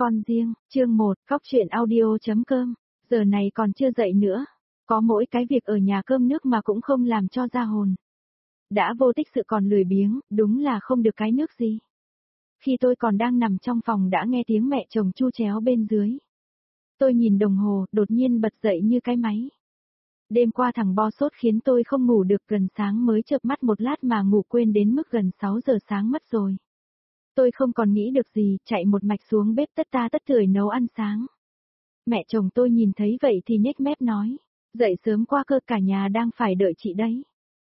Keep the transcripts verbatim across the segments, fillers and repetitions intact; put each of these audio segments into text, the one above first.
Con riêng, chương một, cóc truyện audio.com, giờ này còn chưa dậy nữa, có mỗi cái việc ở nhà cơm nước mà cũng không làm cho ra hồn. Đã vô tích sự còn lười biếng, đúng là không được cái nước gì. Khi tôi còn đang nằm trong phòng đã nghe tiếng mẹ chồng chu chéo bên dưới. Tôi nhìn đồng hồ, đột nhiên bật dậy như cái máy. Đêm qua thằng Bo sốt khiến tôi không ngủ được, gần sáng mới chợp mắt một lát mà ngủ quên đến mức gần sáu giờ sáng mất rồi. Tôi không còn nghĩ được gì, chạy một mạch xuống bếp tất ta tất tưởi nấu ăn sáng. Mẹ chồng tôi nhìn thấy vậy thì nhếch mép nói, dậy sớm qua cơ, cả nhà đang phải đợi chị đấy.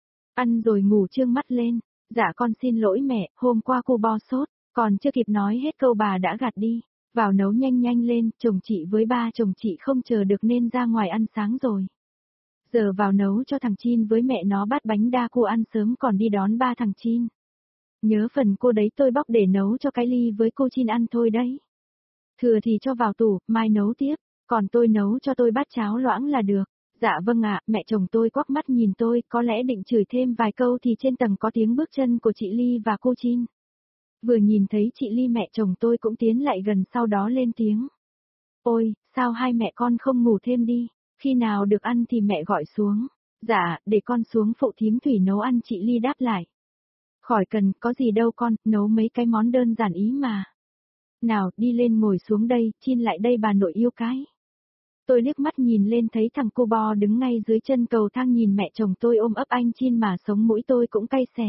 Ăn rồi ngủ trương mắt lên, dạ con xin lỗi mẹ, hôm qua cô Bo sốt, còn chưa kịp nói hết câu bà đã gạt đi, vào nấu nhanh nhanh lên, chồng chị với ba chồng chị không chờ được nên ra ngoài ăn sáng rồi. Giờ vào nấu cho thằng Chin với mẹ nó bát bánh đa cua ăn sớm còn đi đón ba thằng Chin. Nhớ phần cô đấy tôi bóc để nấu cho cái ly với cô Chin ăn thôi đấy. Thừa thì cho vào tủ, mai nấu tiếp, còn tôi nấu cho tôi bát cháo loãng là được. Dạ vâng ạ, mẹ chồng tôi quắc mắt nhìn tôi, có lẽ định chửi thêm vài câu thì trên tầng có tiếng bước chân của chị Ly và cô Chin. Vừa nhìn thấy chị Ly mẹ chồng tôi cũng tiến lại gần, sau đó lên tiếng. Ôi, sao hai mẹ con không ngủ thêm đi, khi nào được ăn thì mẹ gọi xuống. Dạ, để con xuống phụ thím Thủy nấu ăn, chị Ly đáp lại. Khỏi cần, có gì đâu con, nấu mấy cái món đơn giản ý mà. Nào, đi lên ngồi xuống đây, Chin lại đây bà nội yêu cái. Tôi liếc mắt nhìn lên thấy thằng cô Bo đứng ngay dưới chân cầu thang nhìn mẹ chồng tôi ôm ấp anh Chin mà sống mũi tôi cũng cay xè.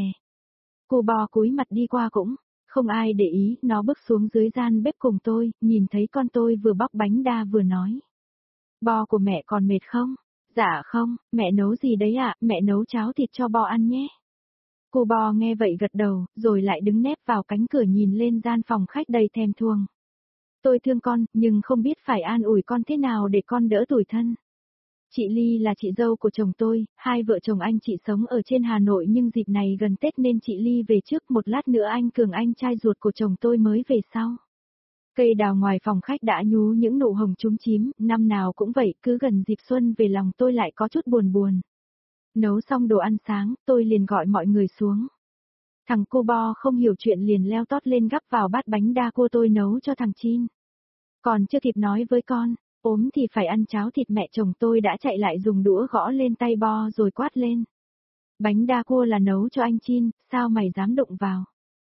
Cô Bo cúi mặt đi qua cũng, không ai để ý, nó bước xuống dưới gian bếp cùng tôi, nhìn thấy con tôi vừa bóc bánh đa vừa nói. Bo của mẹ còn mệt không? Dạ không, mẹ nấu gì đấy ạ, mẹ nấu cháo thịt cho Bo ăn nhé. Cô Bo nghe vậy gật đầu, rồi lại đứng nép vào cánh cửa nhìn lên gian phòng khách đầy thèm thuồng. Tôi thương con, nhưng không biết phải an ủi con thế nào để con đỡ tủi thân. Chị Ly là chị dâu của chồng tôi, hai vợ chồng anh chị sống ở trên Hà Nội nhưng dịp này gần Tết nên chị Ly về trước, một lát nữa anh Cường anh trai ruột của chồng tôi mới về sau. Cây đào ngoài phòng khách đã nhú những nụ hồng chúm chím, năm nào cũng vậy, cứ gần dịp xuân về lòng tôi lại có chút buồn buồn. Nấu xong đồ ăn sáng, tôi liền gọi mọi người xuống. Thằng cô Bo không hiểu chuyện liền leo tót lên gắp vào bát bánh đa cua tôi nấu cho thằng Chin. Còn chưa kịp nói với con, ốm thì phải ăn cháo thịt, mẹ chồng tôi đã chạy lại dùng đũa gõ lên tay Bo rồi quát lên. Bánh đa cua là nấu cho anh Chin, sao mày dám đụng vào?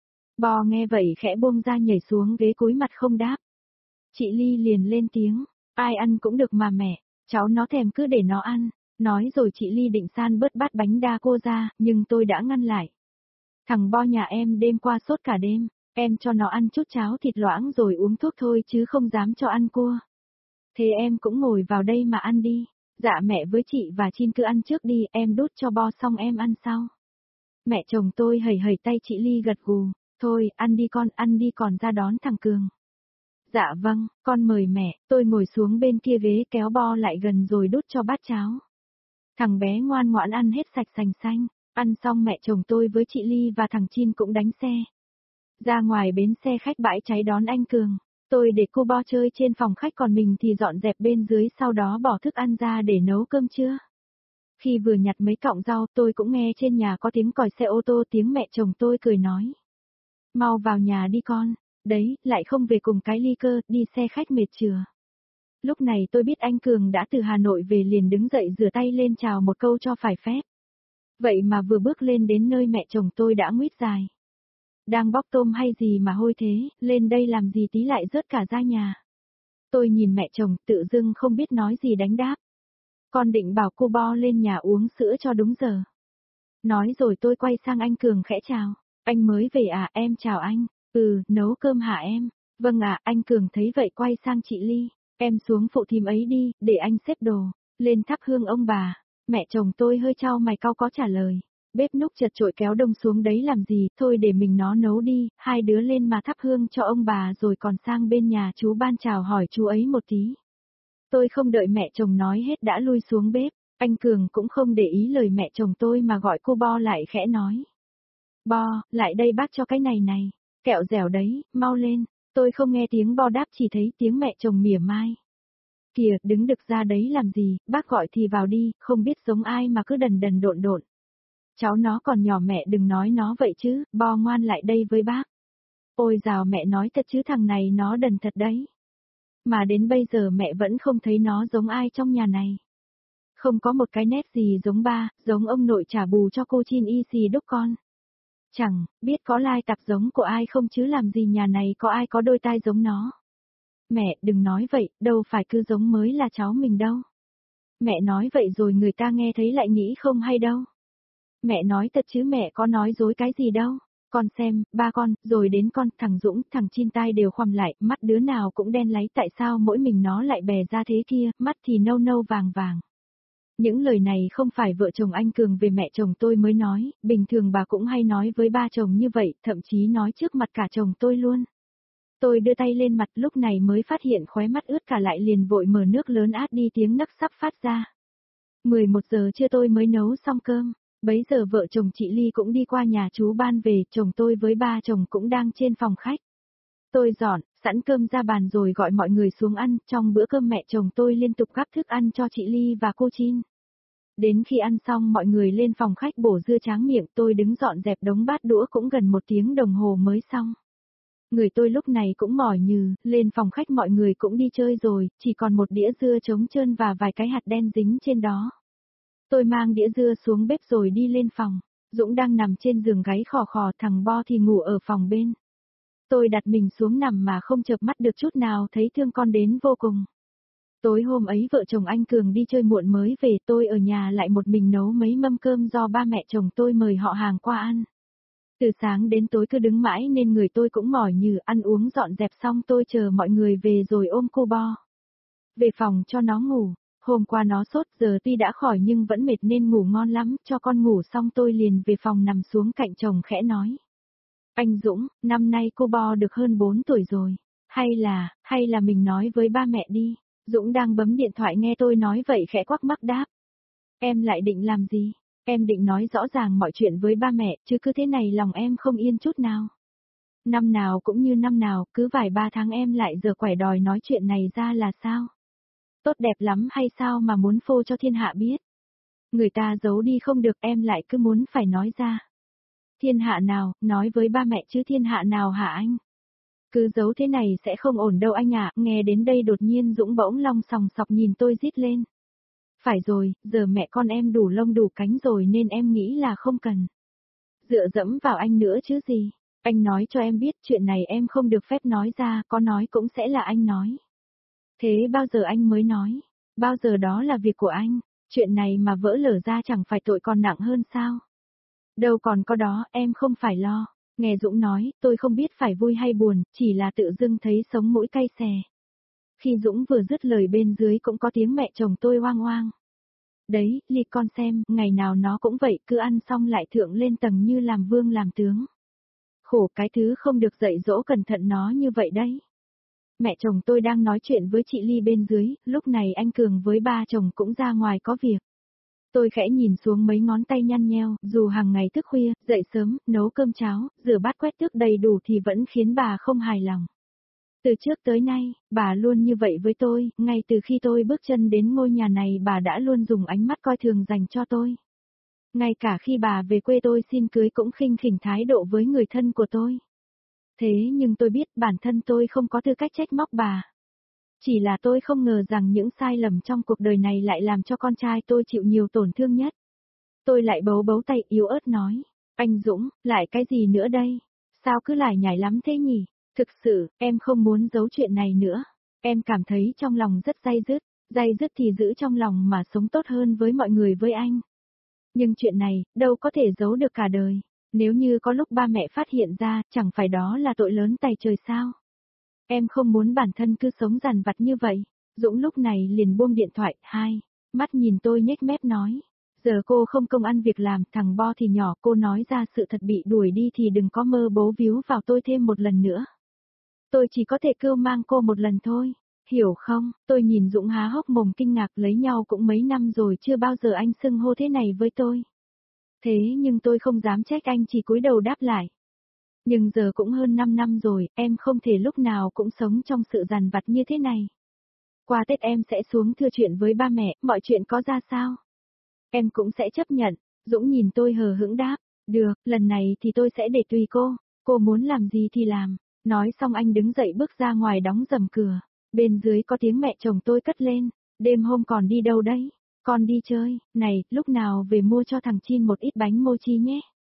Bo nghe vậy khẽ buông ra nhảy xuống ghế cúi mặt không đáp. Chị Ly liền lên tiếng, ai ăn cũng được mà mẹ, cháu nó thèm cứ để nó ăn. Nói rồi chị Ly định san bớt bát bánh đa cô ra, nhưng tôi đã ngăn lại. Thằng Bo nhà em đêm qua sốt cả đêm, em cho nó ăn chút cháo thịt loãng rồi uống thuốc thôi chứ không dám cho ăn cua. Thế em cũng ngồi vào đây mà ăn đi, dạ mẹ với chị và Chin cứ ăn trước đi, em đút cho Bo xong em ăn sau. Mẹ chồng tôi hẩy hẩy tay, chị Ly gật gù, thôi ăn đi con, ăn đi còn ra đón thằng Cường. Dạ vâng, con mời mẹ, tôi ngồi xuống bên kia ghế kéo Bo lại gần rồi đút cho bát cháo. Thằng bé ngoan ngoãn ăn hết sạch sành xanh, ăn xong mẹ chồng tôi với chị Ly và thằng Chin cũng đánh xe. Ra ngoài bến xe khách bãi cháy đón anh Cường, tôi để cô Bo chơi trên phòng khách còn mình thì dọn dẹp bên dưới, sau đó bỏ thức ăn ra để nấu cơm trưa. Khi vừa nhặt mấy cọng rau tôi cũng nghe trên nhà có tiếng còi xe ô tô, tiếng mẹ chồng tôi cười nói. Mau vào nhà đi con, đấy, lại không về cùng cái Ly cơ, đi xe khách mệt chưa? Lúc này tôi biết anh Cường đã từ Hà Nội về liền đứng dậy rửa tay lên chào một câu cho phải phép. Vậy mà vừa bước lên đến nơi mẹ chồng tôi đã nguýt dài. Đang bóc tôm hay gì mà hôi thế, lên đây làm gì tí lại rớt cả ra nhà. Tôi nhìn mẹ chồng tự dưng không biết nói gì đánh đáp. Con định bảo cô Bo lên nhà uống sữa cho đúng giờ. Nói rồi tôi quay sang anh Cường khẽ chào. Anh mới về à, em chào anh. Ừ, nấu cơm hả em? Vâng ạ, anh Cường thấy vậy quay sang chị Ly. Em xuống phụ thím ấy đi, để anh xếp đồ, lên thắp hương ông bà. Mẹ chồng tôi hơi chau mày cau có trả lời. Bếp núc chật chội kéo đông xuống đấy làm gì, thôi để mình nó nấu đi, hai đứa lên mà thắp hương cho ông bà rồi còn sang bên nhà chú Ban chào hỏi chú ấy một tí. Tôi không đợi mẹ chồng nói hết đã lui xuống bếp, anh Cường cũng không để ý lời mẹ chồng tôi mà gọi cô Bo lại khẽ nói. Bo, lại đây bác cho cái này này, kẹo dẻo đấy, mau lên. Tôi không nghe tiếng Bo đáp, chỉ thấy tiếng mẹ chồng mỉa mai. Kìa, đứng đực ra đấy làm gì, bác gọi thì vào đi, không biết giống ai mà cứ đần đần độn độn. Cháu nó còn nhỏ mẹ đừng nói nó vậy chứ, Bo ngoan lại đây với bác. Ôi dào mẹ nói thật chứ thằng này nó đần thật đấy. Mà đến bây giờ mẹ vẫn không thấy nó giống ai trong nhà này. Không có một cái nét gì giống ba, giống ông nội trả bù cho cô Chin y xì đúc con. Chẳng biết có lai tạp giống của ai không chứ làm gì nhà này có ai có đôi tai giống nó. Mẹ đừng nói vậy, đâu phải cứ giống mới là cháu mình đâu. Mẹ nói vậy rồi người ta nghe thấy lại nghĩ không hay đâu. Mẹ nói thật chứ mẹ có nói dối cái gì đâu. Con xem, ba con, rồi đến con, thằng Dũng, thằng Chin tai đều khoằm lại, mắt đứa nào cũng đen láy, tại sao mỗi mình nó lại bè ra thế kia, mắt thì nâu nâu vàng vàng. Những lời này không phải vợ chồng anh Cường về mẹ chồng tôi mới nói, bình thường bà cũng hay nói với ba chồng như vậy, thậm chí nói trước mặt cả chồng tôi luôn. Tôi đưa tay lên mặt lúc này mới phát hiện khóe mắt ướt cả lại liền vội mở nước lớn át đi tiếng nấc sắp phát ra. mười một giờ trưa tôi mới nấu xong cơm, bấy giờ vợ chồng chị Ly cũng đi qua nhà chú Ban về, chồng tôi với ba chồng cũng đang trên phòng khách. Tôi dọn, sẵn cơm ra bàn rồi gọi mọi người xuống ăn, trong bữa cơm mẹ chồng tôi liên tục gắp thức ăn cho chị Ly và cô Chin. Đến khi ăn xong mọi người lên phòng khách bổ dưa tráng miệng, tôi đứng dọn dẹp đống bát đũa cũng gần một tiếng đồng hồ mới xong. Người tôi lúc này cũng mỏi nhừ, lên phòng khách mọi người cũng đi chơi rồi, chỉ còn một đĩa dưa trống trơn và vài cái hạt đen dính trên đó. Tôi mang đĩa dưa xuống bếp rồi đi lên phòng, Dũng đang nằm trên giường gáy khò khò, thằng Bo thì ngủ ở phòng bên. Tôi đặt mình xuống nằm mà không chợp mắt được chút nào, thấy thương con đến vô cùng. Tối hôm ấy vợ chồng anh Cường đi chơi muộn mới về, tôi ở nhà lại một mình nấu mấy mâm cơm do ba mẹ chồng tôi mời họ hàng qua ăn. Từ sáng đến tối cứ đứng mãi nên người tôi cũng mỏi nhừ, ăn uống dọn dẹp xong tôi chờ mọi người về rồi ôm cô Bo về phòng cho nó ngủ. Hôm qua nó sốt, giờ tuy đã khỏi nhưng vẫn mệt nên ngủ ngon lắm, cho con ngủ xong tôi liền về phòng nằm xuống cạnh chồng khẽ nói. Anh Dũng, năm nay cô Bo được hơn bốn tuổi rồi. Hay là, hay là mình nói với ba mẹ đi. Dũng đang bấm điện thoại nghe tôi nói vậy khẽ quắc mắc đáp. Em lại định làm gì? Em định nói rõ ràng mọi chuyện với ba mẹ, chứ cứ thế này lòng em không yên chút nào. Năm nào cũng như năm nào, cứ vài ba tháng em lại giờ quẻ đòi nói chuyện này ra là sao? Tốt đẹp lắm hay sao mà muốn phô cho thiên hạ biết? Người ta giấu đi không được em lại cứ muốn phải nói ra. Thiên hạ nào, nói với ba mẹ chứ thiên hạ nào hả anh? Cứ giấu thế này sẽ không ổn đâu anh ạ, nghe đến đây đột nhiên Dũng bỗng long sòng sọc nhìn tôi rít lên. Phải rồi, giờ mẹ con em đủ lông đủ cánh rồi nên em nghĩ là không cần dựa dẫm vào anh nữa chứ gì. Anh nói cho em biết chuyện này em không được phép nói ra, có nói cũng sẽ là anh nói. Thế bao giờ anh mới nói? Bao giờ đó là việc của anh, chuyện này mà vỡ lở ra chẳng phải tội còn nặng hơn sao? Đâu còn có đó, em không phải lo. Nghe Dũng nói, tôi không biết phải vui hay buồn, chỉ là tự dưng thấy sống mũi cay xè. Khi Dũng vừa dứt lời bên dưới cũng có tiếng mẹ chồng tôi oang oang. Đấy, Ly con xem, ngày nào nó cũng vậy, cứ ăn xong lại thượng lên tầng như làm vương làm tướng. Khổ cái thứ không được dạy dỗ cẩn thận nó như vậy đấy. Mẹ chồng tôi đang nói chuyện với chị Ly bên dưới, lúc này anh Cường với ba chồng cũng ra ngoài có việc. Tôi khẽ nhìn xuống mấy ngón tay nhăn nheo, dù hàng ngày thức khuya, dậy sớm, nấu cơm cháo, rửa bát quét tước đầy đủ thì vẫn khiến bà không hài lòng. Từ trước tới nay, bà luôn như vậy với tôi, ngay từ khi tôi bước chân đến ngôi nhà này bà đã luôn dùng ánh mắt coi thường dành cho tôi. Ngay cả khi bà về quê tôi xin cưới cũng khinh khỉnh thái độ với người thân của tôi. Thế nhưng tôi biết bản thân tôi không có tư cách trách móc bà. Chỉ là tôi không ngờ rằng những sai lầm trong cuộc đời này lại làm cho con trai tôi chịu nhiều tổn thương nhất. Tôi lại bấu bấu tay yếu ớt nói, anh Dũng, lại cái gì nữa đây? Sao cứ lải nhải lắm thế nhỉ? Thực sự, em không muốn giấu chuyện này nữa. Em cảm thấy trong lòng rất day dứt, day dứt thì giữ trong lòng mà sống tốt hơn với mọi người với anh. Nhưng chuyện này, đâu có thể giấu được cả đời. Nếu như có lúc ba mẹ phát hiện ra, chẳng phải đó là tội lớn tày trời sao? Em không muốn bản thân cứ sống dằn vặt như vậy. Dũng lúc này liền buông điện thoại, hai, mắt nhìn tôi nhếch mép nói. Giờ cô không công ăn việc làm, thằng Bo thì nhỏ, cô nói ra sự thật bị đuổi đi thì đừng có mơ bấu víu vào tôi thêm một lần nữa. Tôi chỉ có thể cưu mang cô một lần thôi, hiểu không? Tôi nhìn Dũng há hốc mồm kinh ngạc, lấy nhau cũng mấy năm rồi chưa bao giờ anh xưng hô thế này với tôi. Thế nhưng tôi không dám trách anh, chỉ cúi đầu đáp lại. Nhưng giờ cũng hơn năm năm rồi, em không thể lúc nào cũng sống trong sự dằn vặt như thế này. Qua Tết em sẽ xuống thưa chuyện với ba mẹ, mọi chuyện có ra sao? Em cũng sẽ chấp nhận. Dũng nhìn tôi hờ hững đáp, được, lần này thì tôi sẽ để tùy cô, cô muốn làm gì thì làm. Nói xong anh đứng dậy bước ra ngoài đóng rầm cửa. Bên dưới có tiếng mẹ chồng tôi cất lên, đêm hôm còn đi đâu đấy? Con đi chơi, này, lúc nào về mua cho thằng Chin một ít bánh mochi nhé.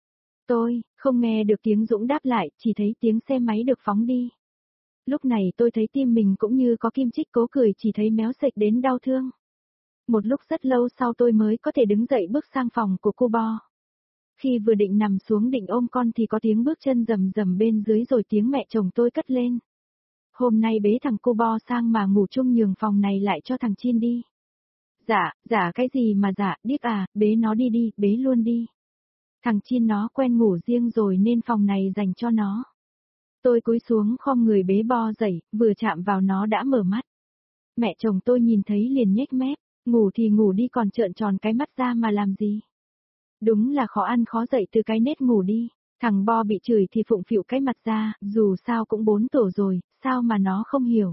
Tôi, không nghe được tiếng Dũng đáp lại, chỉ thấy tiếng xe máy được phóng đi. Lúc này tôi thấy tim mình cũng như có kim chích, cố cười chỉ thấy méo sệch đến đau thương. Một lúc rất lâu sau tôi mới có thể đứng dậy bước sang phòng của cô Bo. Khi vừa định nằm xuống định ôm con thì có tiếng bước chân rầm rầm bên dưới rồi tiếng mẹ chồng tôi cất lên. Hôm nay bế thằng cô Bo sang mà ngủ chung nhường phòng này lại cho thằng Chin đi. Dạ, dạ cái gì mà dạ, điếc à, bế nó đi đi, bế luôn đi. Thằng Chin nó quen ngủ riêng rồi nên phòng này dành cho nó. Tôi cúi xuống khom người bế Bo dậy, vừa chạm vào nó đã mở mắt. Mẹ chồng tôi nhìn thấy liền nhếch mép, ngủ thì ngủ đi còn trợn tròn cái mắt ra mà làm gì. Đúng là khó ăn khó dậy từ cái nết ngủ đi, thằng Bo bị chửi thì phụng phịu cái mặt ra, dù sao cũng bốn tuổi rồi, sao mà nó không hiểu.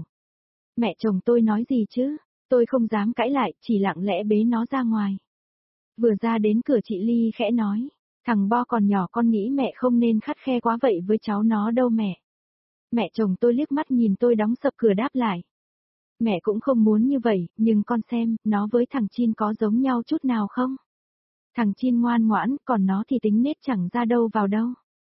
Mẹ chồng tôi nói gì chứ, tôi không dám cãi lại, chỉ lặng lẽ bế nó ra ngoài. Vừa ra đến cửa chị Ly khẽ nói, thằng Bo còn nhỏ con nghĩ mẹ không nên khắt khe quá vậy với cháu nó đâu mẹ. Mẹ chồng tôi liếc mắt nhìn tôi đóng sập cửa đáp lại. Mẹ cũng không muốn như vậy, nhưng con xem, nó với thằng Chin có giống nhau chút nào không? Thằng Chin ngoan ngoãn, còn nó thì tính nết chẳng ra đâu vào đâu.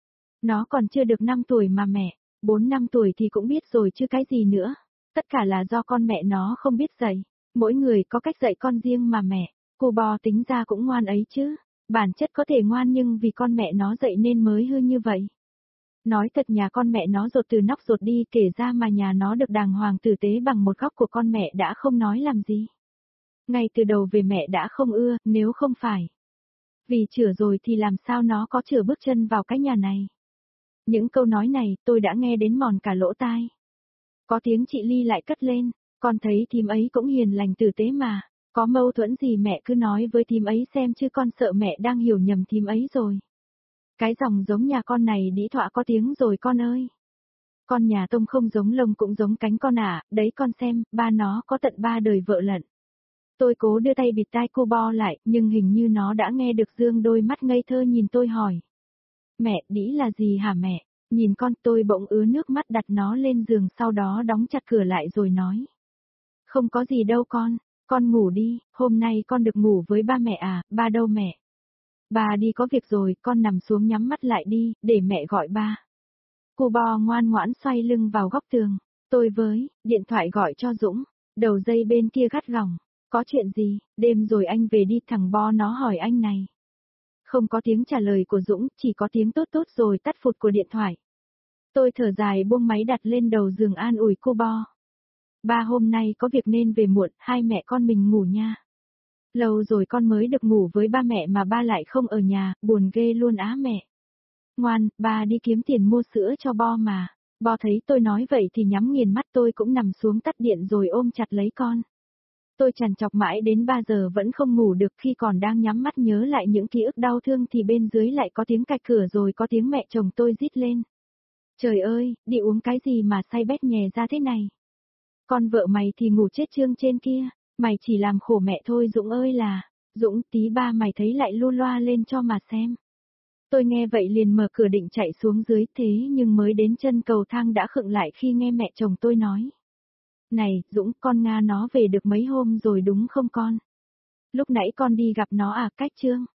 Nó còn chưa được năm tuổi mà mẹ, bốn năm tuổi thì cũng biết rồi chứ cái gì nữa. Tất cả là do con mẹ nó không biết dạy. Mỗi người có cách dạy con riêng mà mẹ. Cô Bo tính ra cũng ngoan ấy chứ. Bản chất có thể ngoan nhưng vì con mẹ nó dạy nên mới hư như vậy. Nói thật nhà con mẹ nó rột từ nóc rột đi, kể ra mà nhà nó được đàng hoàng tử tế bằng một góc của con mẹ đã không nói làm gì. Ngay từ đầu về mẹ đã không ưa, nếu không phải. Vì chửa rồi thì làm sao nó có chửa bước chân vào cái nhà này. Những câu nói này tôi đã nghe đến mòn cả lỗ tai. Có tiếng chị Ly lại cất lên, con thấy thím ấy cũng hiền lành tử tế mà, có mâu thuẫn gì mẹ cứ nói với thím ấy xem chứ con sợ mẹ đang hiểu nhầm thím ấy rồi. Cái dòng giống nhà con này đĩ thọa có tiếng rồi con ơi. Con nhà tông không giống lông cũng giống cánh con à, đấy con xem, ba nó có tận ba đời vợ lận. Tôi cố đưa tay bịt tai cô Bo lại, nhưng hình như nó đã nghe được dương đôi mắt ngây thơ nhìn tôi hỏi. Mẹ, đĩ là gì hả mẹ? Nhìn con tôi bỗng ứa nước mắt đặt nó lên giường sau đó đóng chặt cửa lại rồi nói. Không có gì đâu con, con ngủ đi, hôm nay con được ngủ với ba mẹ à, ba đâu mẹ? Ba đi có việc rồi, con nằm xuống nhắm mắt lại đi, để mẹ gọi ba. Cô Bo ngoan ngoãn xoay lưng vào góc tường, tôi với, điện thoại gọi cho Dũng, đầu dây bên kia gắt gỏng, có chuyện gì, đêm rồi anh về đi thằng Bo nó hỏi anh này. Không có tiếng trả lời của Dũng, chỉ có tiếng tốt tốt rồi tắt phụt của điện thoại. Tôi thở dài buông máy đặt lên đầu giường an ủi cô Bo. Ba hôm nay có việc nên về muộn, hai mẹ con mình ngủ nha. Lâu rồi con mới được ngủ với ba mẹ mà ba lại không ở nhà, buồn ghê luôn á mẹ. Ngoan, ba đi kiếm tiền mua sữa cho Bo mà. Bo thấy tôi nói vậy thì nhắm nghiền mắt, tôi cũng nằm xuống tắt điện rồi ôm chặt lấy con. Tôi trằn trọc mãi đến ba giờ vẫn không ngủ được, khi còn đang nhắm mắt nhớ lại những ký ức đau thương thì bên dưới lại có tiếng cạch cửa rồi có tiếng mẹ chồng tôi rít lên. Trời ơi, đi uống cái gì mà say bét nhè ra thế này? Con vợ mày thì ngủ chết chương trên kia, mày chỉ làm khổ mẹ thôi Dũng ơi là, Dũng tí ba mày thấy lại lu loa lên cho mà xem. Tôi nghe vậy liền mở cửa định chạy xuống dưới thế nhưng mới đến chân cầu thang đã khựng lại khi nghe mẹ chồng tôi nói. Này, Dũng, con Nga nó về được mấy hôm rồi đúng không con? Lúc nãy con đi gặp nó à, cách Trương?